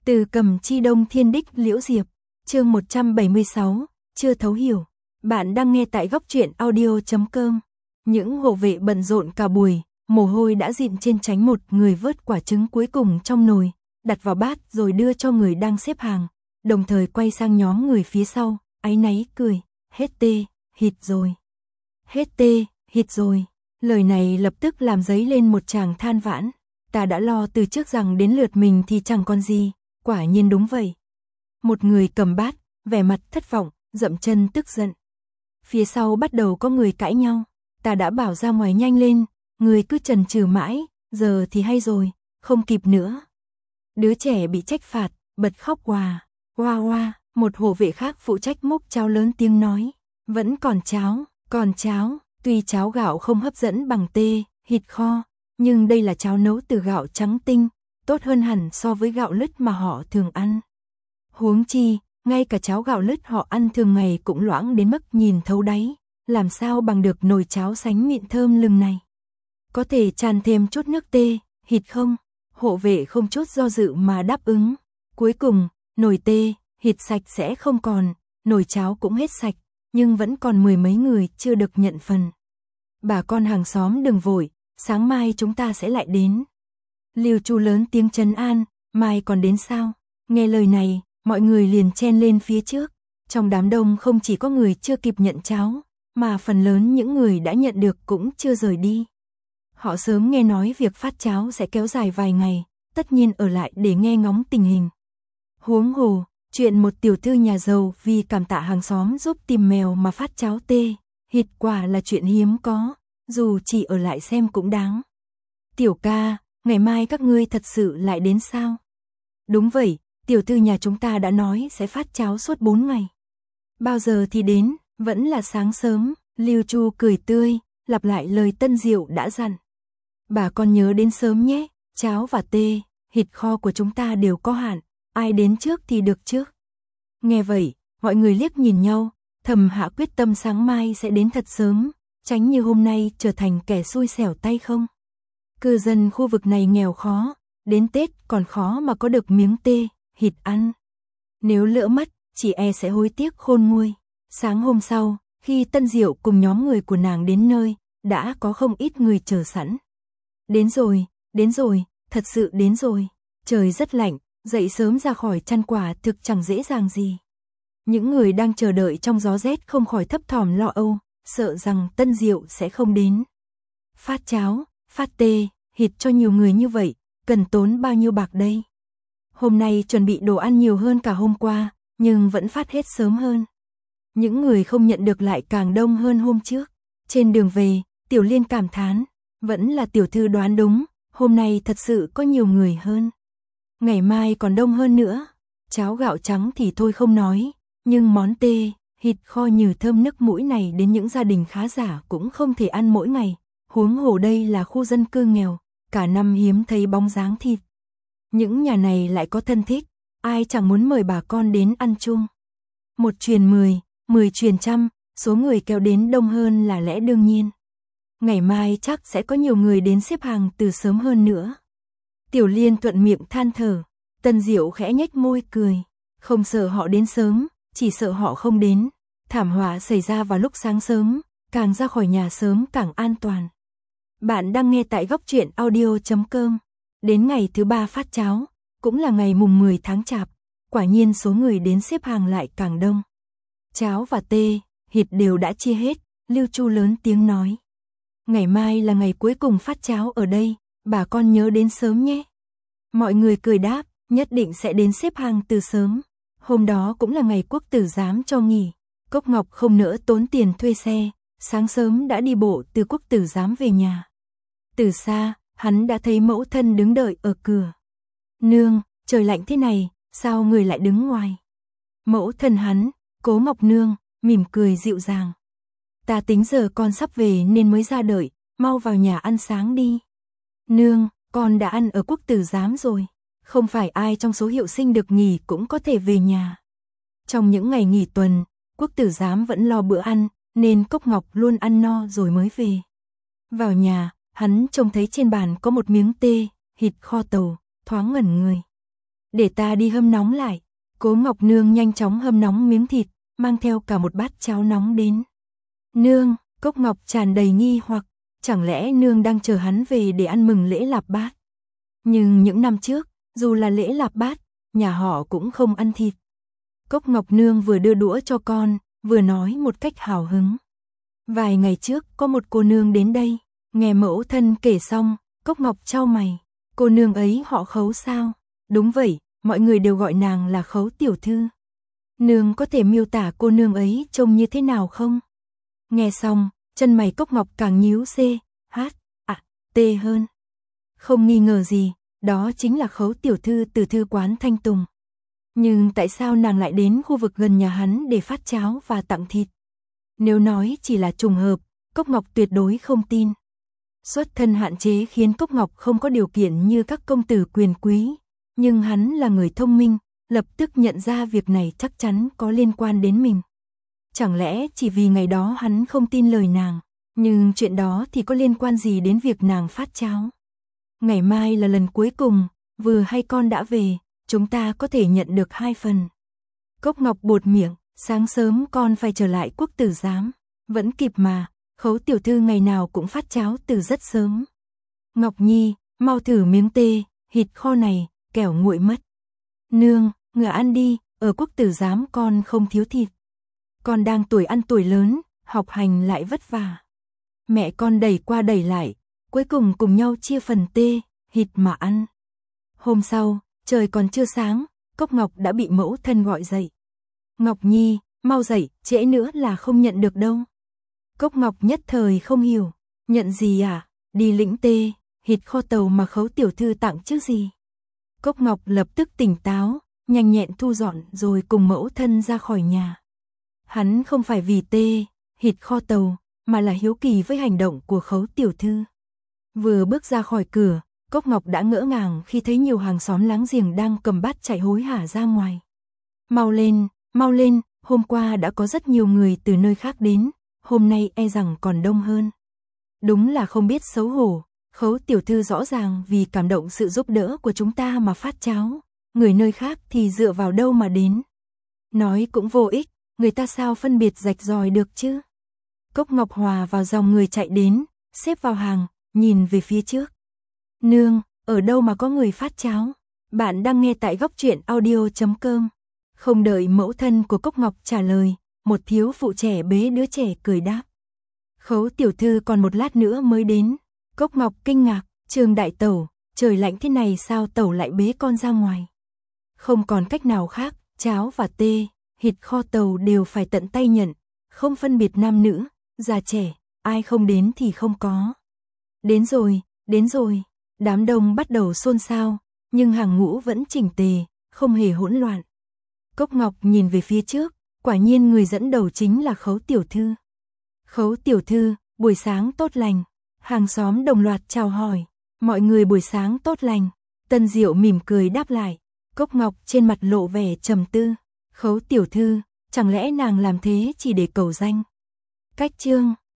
Từ Cầm Chi Đông Thiên Đích Liễu Diệp, chương 176, chưa thấu hiểu. Bạn đang nghe tại góc truyện audio.com. Những hộ vệ bận rộn cả buổi, mồ hôi đã dịn trên trán một người vớt quả trứng cuối cùng trong nồi, đặt vào bát rồi đưa cho người đang xếp hàng, đồng thời quay sang nhóm người phía sau, áy náy cười, hết tê, hịt rồi. Hết tê, hịt rồi. Lời này lập tức làm dấy lên một tràng than vãn. Ta đã lo từ trước rằng đến lượt mình thì chẳng còn gì, quả nhiên đúng vậy. Một người cầm bát, vẻ mặt thất vọng, dậm chân tức giận. Phía sau bắt đầu có người cãi nhau, ta đã bảo ra ngoài nhanh lên, người cứ chần chừ mãi, giờ thì hay rồi, không kịp nữa. Đứa trẻ bị trách phạt, bật khóc oà, oa oa, một hộ vệ khác phụ trách múc cháo lớn tiếng nói, vẫn còn cháo, tuy cháo gạo không hấp dẫn bằng tê, hịt kho, nhưng đây là cháo nấu từ gạo trắng tinh, tốt hơn hẳn so với gạo lứt mà họ thường ăn. Huống chi, ngay cả cháo gạo lứt họ ăn thường ngày cũng loãng đến mức nhìn thấu đáy, làm sao bằng được nồi cháo sánh mịn thơm lừng này. Có thể tràn thêm chút nước tê, hịt không? Hộ vệ không chút do dự mà đáp ứng. Cuối cùng, nồi tê, hịt sạch sẽ không còn, nồi cháo cũng hết sạch, nhưng vẫn còn mười mấy người chưa được nhận phần. Bà con hàng xóm đừng vội, sáng mai chúng ta sẽ lại đến. Lưu Chu lớn tiếng trấn an, mai còn đến sao? Nghe lời này, mọi người liền chen lên phía trước. Trong đám đông không chỉ có người chưa kịp nhận cháo, mà phần lớn những người đã nhận được cũng chưa rời đi. Họ sớm nghe nói việc phát cháo sẽ kéo dài vài ngày, tất nhiên ở lại để nghe ngóng tình hình. Huống hồ, chuyện một tiểu thư nhà giàu vì cảm tạ hàng xóm giúp tìm mèo mà phát cháo tê, hịt quả là chuyện hiếm có, dù chỉ ở lại xem cũng đáng. Tiểu ca, ngày mai các ngươi thật sự lại đến sao? Đúng vậy, tiểu thư nhà chúng ta đã nói sẽ phát cháo suốt 4 ngày. Bao giờ thì đến, vẫn là sáng sớm, Lưu Chu cười tươi, lặp lại lời Tân Diệu đã dặn. Bà con nhớ đến sớm nhé, cháo và tê, hịt kho của chúng ta đều có hạn, ai đến trước thì được trước. Nghe vậy, mọi người liếc nhìn nhau, thầm hạ quyết tâm sáng mai sẽ đến thật sớm, tránh như hôm nay trở thành kẻ xui xẻo tay không. Cư dân khu vực này nghèo khó, đến Tết còn khó mà có được miếng tê, hịt ăn. Nếu lỡ mất, chị e sẽ hối tiếc khôn nguôi. Sáng hôm sau, khi Tân Diệu cùng nhóm người của nàng đến nơi, đã có không ít người chờ sẵn. Đến rồi, thật sự đến rồi. Trời rất lạnh, dậy sớm ra khỏi chăn quả thực chẳng dễ dàng gì. Những người đang chờ đợi trong gió rét không khỏi thấp thỏm lo âu, sợ rằng Tân Diệu sẽ không đến. Phát cháo, phát tê, hịt cho nhiều người như vậy, cần tốn bao nhiêu bạc đây? Hôm nay chuẩn bị đồ ăn nhiều hơn cả hôm qua, nhưng vẫn phát hết sớm hơn. Những người không nhận được lại càng đông hơn hôm trước. Trên đường về, Tiểu Liên cảm thán, vẫn là tiểu thư đoán đúng, hôm nay thật sự có nhiều người hơn. Ngày mai còn đông hơn nữa. Cháo gạo trắng thì thôi không nói, nhưng món tê, hịt kho nhừ thơm nức mũi này đến những gia đình khá giả cũng không thể ăn mỗi ngày. Huống hồ đây là khu dân cư nghèo, cả năm hiếm thấy bóng dáng thịt. Những nhà này lại có thân thích, ai chẳng muốn mời bà con đến ăn chung. Một truyền 10, 10 truyền trăm, số người kéo đến đông hơn là lẽ đương nhiên. Ngày mai chắc sẽ có nhiều người đến xếp hàng từ sớm hơn nữa. Tiểu Liên thuận miệng than thở, Tân Diệu khẽ nhếch môi cười, không sợ họ đến sớm, chỉ sợ họ không đến. Thảm họa xảy ra vào lúc sáng sớm, càng ra khỏi nhà sớm càng an toàn. Bạn đang nghe tại góc truyện audio.com. Đến ngày thứ 3 phát cháo, cũng là ngày mùng 10 tháng Chạp, quả nhiên số người đến xếp hàng lại càng đông. Cháo và tê, hịt đều đã chia hết, Lưu Chu lớn tiếng nói. Ngày mai là ngày cuối cùng phát cháo ở đây, bà con nhớ đến sớm nhé. Mọi người cười đáp, nhất định sẽ đến xếp hàng từ sớm. Hôm đó cũng là ngày Quốc tử giám cho nghỉ. Cốc Ngọc không nỡ tốn tiền thuê xe, sáng sớm đã đi bộ từ Quốc tử giám về nhà. Từ xa, hắn đã thấy mẫu thân đứng đợi ở cửa. Nương, trời lạnh thế này, sao người lại đứng ngoài? Mẫu thân hắn, Cố Ngọc Nương, mỉm cười dịu dàng. Ta tính giờ con sắp về nên mới ra đợi, mau vào nhà ăn sáng đi. Nương, con đã ăn ở Quốc tử giám rồi, không phải ai trong số hiệu sinh được nghỉ cũng có thể về nhà. Trong những ngày nghỉ tuần, Quốc tử giám vẫn lo bữa ăn, nên Cốc Ngọc luôn ăn no rồi mới về. Vào nhà, hắn trông thấy trên bàn có một miếng tê, hịt kho tàu, thoáng ngẩn người. để ta đi hâm nóng lại. Cố Ngọc Nương nhanh chóng hâm nóng miếng thịt, mang theo cả một bát cháo nóng đến. Nương, Cốc Ngọc tràn đầy nghi hoặc, chẳng lẽ nương đang chờ hắn về để ăn mừng lễ Lạp Bát? Nhưng những năm trước, dù là lễ Lạp Bát, nhà họ cũng không ăn thịt. Cốc Ngọc Nương vừa đưa đũa cho con, vừa nói một cách hào hứng. Vài ngày trước có một cô nương đến đây, nghe mẫu thân kể xong, Cốc Ngọc chau mày. Cô nương ấy họ Khấu sao? Đúng vậy, mọi người đều gọi nàng là Khấu tiểu thư. Nương có thể miêu tả cô nương ấy trông như thế nào không? Nghe xong, chân mày Cốc Ngọc càng nhíu t hơn. Không nghi ngờ gì, đó chính là Khấu tiểu thư từ thư quán Thanh Tùng. Nhưng tại sao nàng lại đến khu vực gần nhà hắn để phát cháo và tặng thịt? Nếu nói chỉ là trùng hợp, Cốc Ngọc tuyệt đối không tin. Xuất thân hạn chế khiến Cốc Ngọc không có điều kiện như các công tử quyền quý, nhưng hắn là người thông minh, lập tức nhận ra việc này chắc chắn có liên quan đến mình. Chẳng lẽ chỉ vì ngày đó hắn không tin lời nàng, nhưng chuyện đó thì có liên quan gì đến việc nàng phát cháo? Ngày mai là lần cuối cùng, vừa hay con đã về, chúng ta có thể nhận được 2 phần. Cốc Ngọc buột miệng, sáng sớm con phải trở lại Quốc tử giám, vẫn kịp mà, Khấu tiểu thư ngày nào cũng phát cháo từ rất sớm. Ngọc Nhi, mau thử miếng thịt kho này, kẻo nguội mất. Nương, ngựa ăn đi, ở Quốc tử giám con không thiếu thịt. Con đang tuổi ăn tuổi lớn, học hành lại vất vả. Mẹ con đẩy qua đẩy lại, cuối cùng cùng nhau chia phần thịt mà ăn. Hôm sau, trời còn chưa sáng, Cốc Ngọc đã bị mẫu thân gọi dậy. Ngọc Nhi, mau dậy, trễ nữa là không nhận được đâu. Cốc Ngọc nhất thời không hiểu, nhận gì à, đi lĩnh thịt kho tàu mà Khấu tiểu thư tặng chứ gì. Cốc Ngọc lập tức tỉnh táo, nhanh nhẹn thu dọn rồi cùng mẫu thân ra khỏi nhà. Hắn không phải vì thịt kho tàu, mà là hiếu kỳ với hành động của Khấu tiểu thư. Vừa bước ra khỏi cửa, Cốc Ngọc đã ngỡ ngàng khi thấy nhiều hàng xóm láng giềng đang cầm bát chạy hối hả ra ngoài. Mau lên, hôm qua đã có rất nhiều người từ nơi khác đến, hôm nay e rằng còn đông hơn. Đúng là không biết xấu hổ, Khấu tiểu thư rõ ràng vì cảm động sự giúp đỡ của chúng ta mà phát cháo, người nơi khác thì dựa vào đâu mà đến. Nói cũng vô ích, người ta sao phân biệt rạch ròi được chứ. Cốc Ngọc hòa vào dòng người chạy đến, xếp vào hàng, nhìn về phía trước. Nương, ở đâu mà có người phát cháo? Bạn đang nghe tại Góc Truyện Audio.com. Không đợi mẫu thân của Cốc Ngọc trả lời, một thiếu phụ trẻ bế đứa trẻ cười đáp. Khấu tiểu thư còn một lát nữa mới đến. Cốc Ngọc kinh ngạc, Trường đại tẩu, trời lạnh thế này sao tẩu lại bế con ra ngoài? Không còn cách nào khác, cháo và thịt kho tàu đều phải tận tay nhận, không phân biệt nam nữ, già trẻ, ai không đến thì không có. Đến rồi, đám đông bắt đầu xôn xao, nhưng hàng ngũ vẫn chỉnh tề, không hề hỗn loạn. Cốc Ngọc nhìn về phía trước, quả nhiên người dẫn đầu chính là Khấu tiểu thư. Khấu tiểu thư, buổi sáng tốt lành. Hàng xóm đồng loạt chào hỏi, mọi người buổi sáng tốt lành. Tân Diệu mỉm cười đáp lại, Cốc Ngọc trên mặt lộ vẻ trầm tư. Khấu tiểu thư, chẳng lẽ nàng làm thế chỉ để cầu danh? Cách chương